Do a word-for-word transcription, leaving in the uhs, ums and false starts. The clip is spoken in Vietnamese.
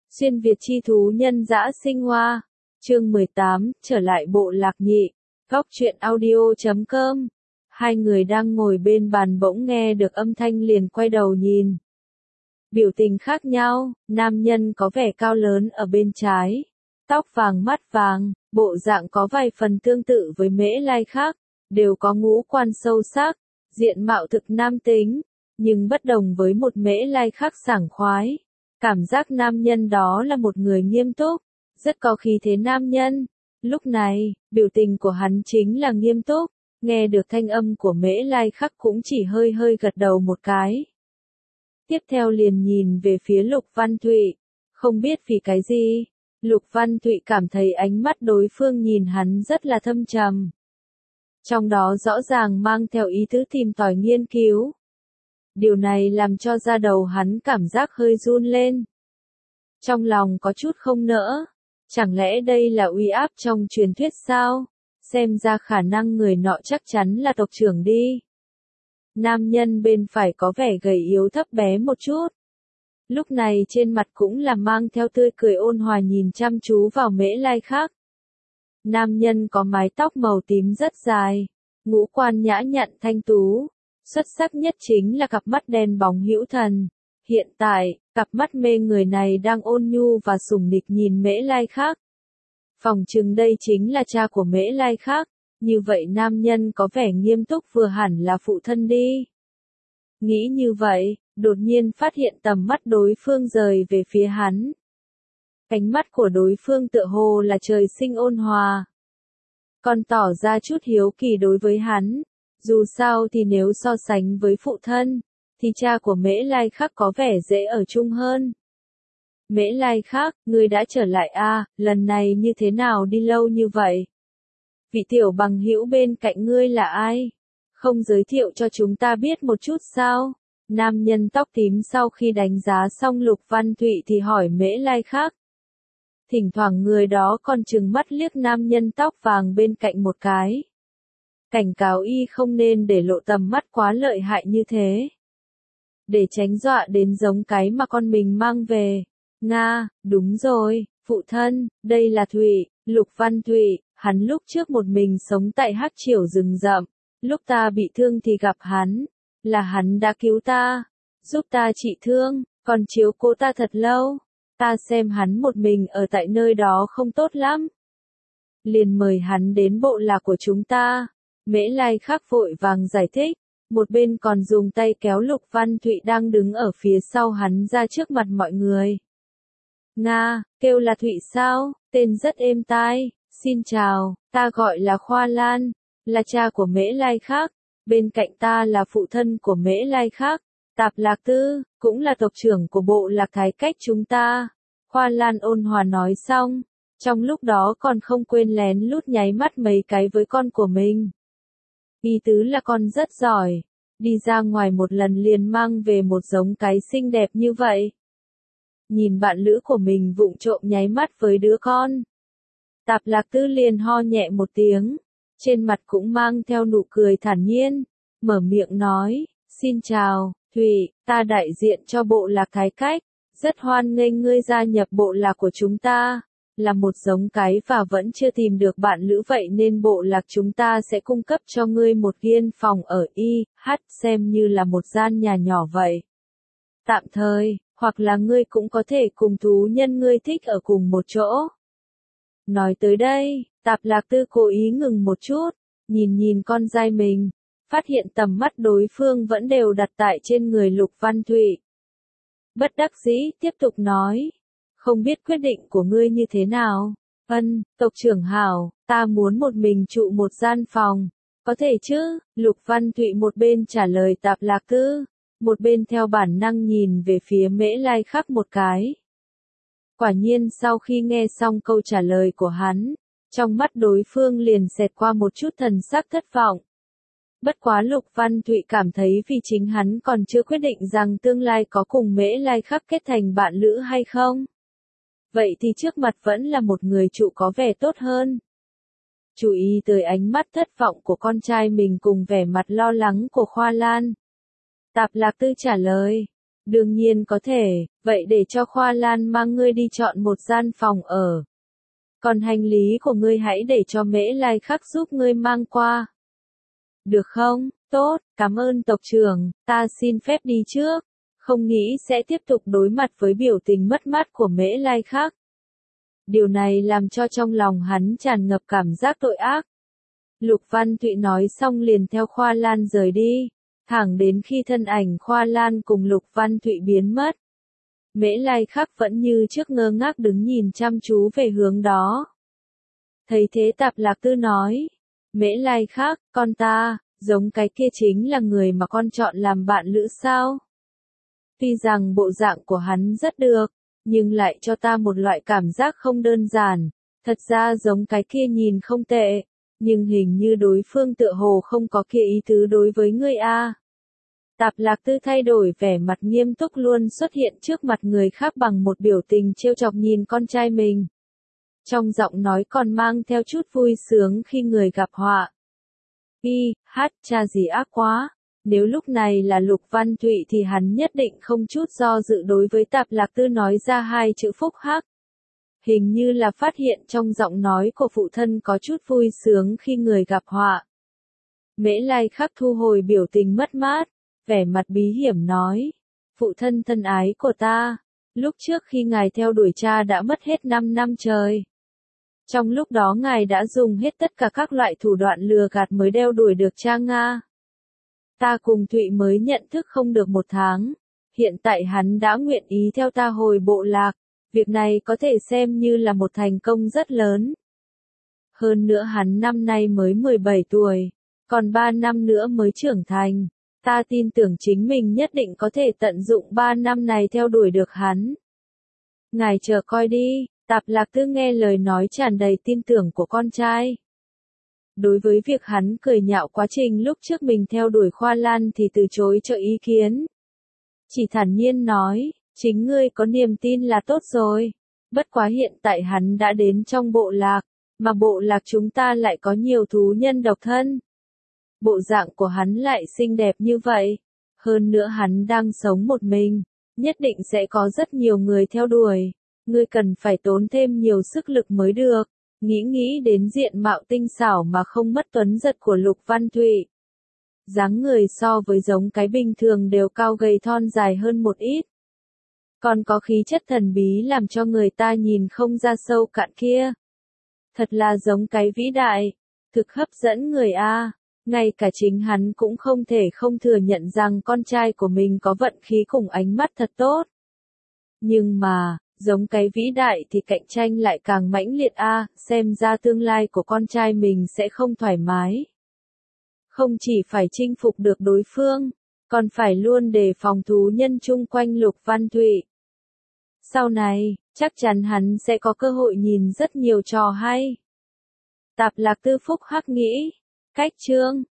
Xuyên Việt chi thú nhân dã sinh hoa. Chương mười tám, trở lại bộ lạc nhị. Góc truyện audio chấm com. Hai người đang ngồi bên bàn bỗng nghe được âm thanh liền quay đầu nhìn. Biểu tình khác nhau, nam nhân có vẻ cao lớn ở bên trái. Tóc vàng mắt vàng, bộ dạng có vài phần tương tự với Mễ Lai khác, đều có ngũ quan sâu sắc, diện mạo thực nam tính, nhưng bất đồng với một Mễ Lai khác sảng khoái. Cảm giác nam nhân đó là một người nghiêm túc, rất có khí thế nam nhân. Lúc này, biểu tình của hắn chính là nghiêm túc, nghe được thanh âm của Mễ Lai khắc cũng chỉ hơi hơi gật đầu một cái. Tiếp theo liền nhìn về phía Lục Văn Thụy, không biết vì cái gì, Lục Văn Thụy cảm thấy ánh mắt đối phương nhìn hắn rất là thâm trầm. Trong đó rõ ràng mang theo ý tứ tìm tòi nghiên cứu. Điều này làm cho da đầu hắn cảm giác hơi run lên. Trong lòng có chút không nỡ, chẳng lẽ đây là uy áp trong truyền thuyết sao? Xem ra khả năng người nọ chắc chắn là tộc trưởng đi. Nam nhân bên phải có vẻ gầy yếu thấp bé một chút. Lúc này trên mặt cũng là mang theo tươi cười ôn hòa nhìn chăm chú vào Mễ Lai khác. Nam nhân có mái tóc màu tím rất dài, ngũ quan nhã nhặn thanh tú. Xuất sắc nhất chính là cặp mắt đen bóng hữu thần. Hiện tại, cặp mắt mê người này đang ôn nhu và sủng nịch nhìn Mễ Lai khác. Phòng chừng đây chính là cha của Mễ Lai khác, như vậy nam nhân có vẻ nghiêm túc vừa hẳn là phụ thân đi. Nghĩ như vậy, đột nhiên phát hiện tầm mắt đối phương rời về phía hắn. Ánh mắt của đối phương tựa hồ là trời sinh ôn hòa. Còn tỏ ra chút hiếu kỳ đối với hắn. Dù sao thì nếu so sánh với phụ thân, thì cha của Mễ Lai khác có vẻ dễ ở chung hơn. Mễ Lai khác, ngươi đã trở lại à, lần này như thế nào đi lâu như vậy? Vị tiểu bằng hữu bên cạnh ngươi là ai? Không giới thiệu cho chúng ta biết một chút sao? Nam nhân tóc tím sau khi đánh giá xong Lục Văn Thụy thì hỏi Mễ Lai khác. Thỉnh thoảng người đó còn trừng mắt liếc nam nhân tóc vàng bên cạnh một cái. Cảnh cáo y không nên để lộ tầm mắt quá lợi hại như thế. Để tránh dọa đến giống cái mà con mình mang về. Nga, đúng rồi, phụ thân, đây là Thụy, Lục Văn Thụy, hắn lúc trước một mình sống tại Hắc Triều rừng rậm. Lúc ta bị thương thì gặp hắn, là hắn đã cứu ta, giúp ta trị thương, còn chiếu cố ta thật lâu. Ta xem hắn một mình ở tại nơi đó không tốt lắm. Liền mời hắn đến bộ lạc của chúng ta. Mễ Lai khắc vội vàng giải thích, một bên còn dùng tay kéo Lục Văn Thụy đang đứng ở phía sau hắn ra trước mặt mọi người. Nga, kêu là Thụy sao, tên rất êm tai, xin chào, ta gọi là Khoa Lan, là cha của Mễ Lai khắc, bên cạnh ta là phụ thân của Mễ Lai khắc, Tạp Lạc Tư, cũng là tộc trưởng của bộ lạc Thái Cách chúng ta. Khoa Lan ôn hòa nói xong, trong lúc đó còn không quên lén lút nháy mắt mấy cái với con của mình. Ý tứ là con rất giỏi, đi ra ngoài một lần liền mang về một giống cái xinh đẹp như vậy. Nhìn bạn lữ của mình vụng trộm nháy mắt với đứa con. Tạp Lạc Tư liền ho nhẹ một tiếng, trên mặt cũng mang theo nụ cười thản nhiên, mở miệng nói, xin chào, Thụy, ta đại diện cho bộ lạc Thái Cách, rất hoan nghênh ngươi gia nhập bộ lạc của chúng ta. Là một giống cái và vẫn chưa tìm được bạn lữ vậy nên bộ lạc chúng ta sẽ cung cấp cho ngươi một gian phòng ở y, hát xem như là một gian nhà nhỏ vậy. Tạm thời, hoặc là ngươi cũng có thể cùng thú nhân ngươi thích ở cùng một chỗ. Nói tới đây, Tạp Lạc Tư cố ý ngừng một chút, nhìn nhìn con trai mình, phát hiện tầm mắt đối phương vẫn đều đặt tại trên người Lục Văn Thụy. Bất đắc dĩ tiếp tục nói. Không biết quyết định của ngươi như thế nào? Ân, tộc trưởng hảo, ta muốn một mình trụ một gian phòng. Có thể chứ? Lục Văn Thụy một bên trả lời Tạp Lạc Tư, một bên theo bản năng nhìn về phía Mễ Lai khắc một cái. Quả nhiên sau khi nghe xong câu trả lời của hắn, trong mắt đối phương liền xẹt qua một chút thần sắc thất vọng. Bất quá Lục Văn Thụy cảm thấy vì chính hắn còn chưa quyết định rằng tương lai có cùng Mễ Lai khắc kết thành bạn lữ hay không. Vậy thì trước mặt vẫn là một người trụ có vẻ tốt hơn. Chú ý tới ánh mắt thất vọng của con trai mình cùng vẻ mặt lo lắng của Khoa Lan. Tạp Lạc Tư trả lời, Đương nhiên có thể, vậy để cho Khoa Lan mang ngươi đi chọn một gian phòng ở. Còn hành lý của ngươi hãy để cho Mễ Lai Khắc giúp ngươi mang qua. Được không? Tốt, cảm ơn tộc trưởng, ta xin phép đi trước. Không nghĩ sẽ tiếp tục đối mặt với biểu tình mất mát của Mễ Lai Khắc. Điều này làm cho trong lòng hắn tràn ngập cảm giác tội ác. Lục Văn Thụy nói xong liền theo Khoa Lan rời đi, thẳng đến khi thân ảnh Khoa Lan cùng Lục Văn Thụy biến mất. Mễ Lai Khắc vẫn như trước ngơ ngác đứng nhìn chăm chú về hướng đó. Thấy thế Tạp Lạc Tư nói, Mễ Lai Khắc, con ta, giống cái kia chính là người mà con chọn làm bạn lữ sao? Tuy rằng bộ dạng của hắn rất được, nhưng lại cho ta một loại cảm giác không đơn giản. Thật ra giống cái kia nhìn không tệ, nhưng hình như đối phương tựa hồ không có kia ý tứ đối với ngươi a. Tạp Lạc Tư thay đổi vẻ mặt nghiêm túc luôn xuất hiện trước mặt người khác bằng một biểu tình trêu chọc nhìn con trai mình. Trong giọng nói còn mang theo chút vui sướng khi người gặp họa. Y, hát, cha gì ác quá. Nếu lúc này là Lục Văn Thụy thì hắn nhất định không chút do dự đối với Tạp Lạc Tư nói ra hai chữ phúc hắc. Hình như là phát hiện trong giọng nói của phụ thân có chút vui sướng khi người gặp họa. Mễ Lai Khắc thu hồi biểu tình mất mát, vẻ mặt bí hiểm nói. Phụ thân thân ái của ta, lúc trước khi ngài theo đuổi cha đã mất hết năm năm trời. Trong lúc đó ngài đã dùng hết tất cả các loại thủ đoạn lừa gạt mới đeo đuổi được cha Nga. Ta cùng Thụy mới nhận thức không được một tháng, hiện tại hắn đã nguyện ý theo ta hồi bộ lạc, việc này có thể xem như là một thành công rất lớn. Hơn nữa hắn năm nay mới mười bảy tuổi, còn ba năm nữa mới trưởng thành, ta tin tưởng chính mình nhất định có thể tận dụng ba năm này theo đuổi được hắn. Ngài chờ coi đi, Tạp Lạc Tư nghe lời nói tràn đầy tin tưởng của con trai. Đối với việc hắn cười nhạo quá trình lúc trước mình theo đuổi Khoa Lan thì từ chối cho ý kiến. Chỉ thản nhiên nói, chính ngươi có niềm tin là tốt rồi. Bất quá hiện tại hắn đã đến trong bộ lạc, mà bộ lạc chúng ta lại có nhiều thú nhân độc thân. Bộ dạng của hắn lại xinh đẹp như vậy. Hơn nữa hắn đang sống một mình, nhất định sẽ có rất nhiều người theo đuổi. Ngươi cần phải tốn thêm nhiều sức lực mới được. Nghĩ nghĩ đến diện mạo tinh xảo mà không mất tuấn giật của Lục Văn Thụy. Dáng người so với giống cái bình thường đều cao gầy thon dài hơn một ít. Còn có khí chất thần bí làm cho người ta nhìn không ra sâu cạn kia. Thật là giống cái vĩ đại, thực hấp dẫn người a. Ngay cả chính hắn cũng không thể không thừa nhận rằng con trai của mình có vận khí cùng ánh mắt thật tốt. Nhưng mà, giống cái vĩ đại thì cạnh tranh lại càng mãnh liệt a, xem ra tương lai của con trai mình sẽ không thoải mái. Không chỉ phải chinh phục được đối phương, còn phải luôn đề phòng thú nhân chung quanh Lục Văn Thụy. Sau này, chắc chắn hắn sẽ có cơ hội nhìn rất nhiều trò hay. Tạp Lạc Tư phúc hắc nghĩ, cách chương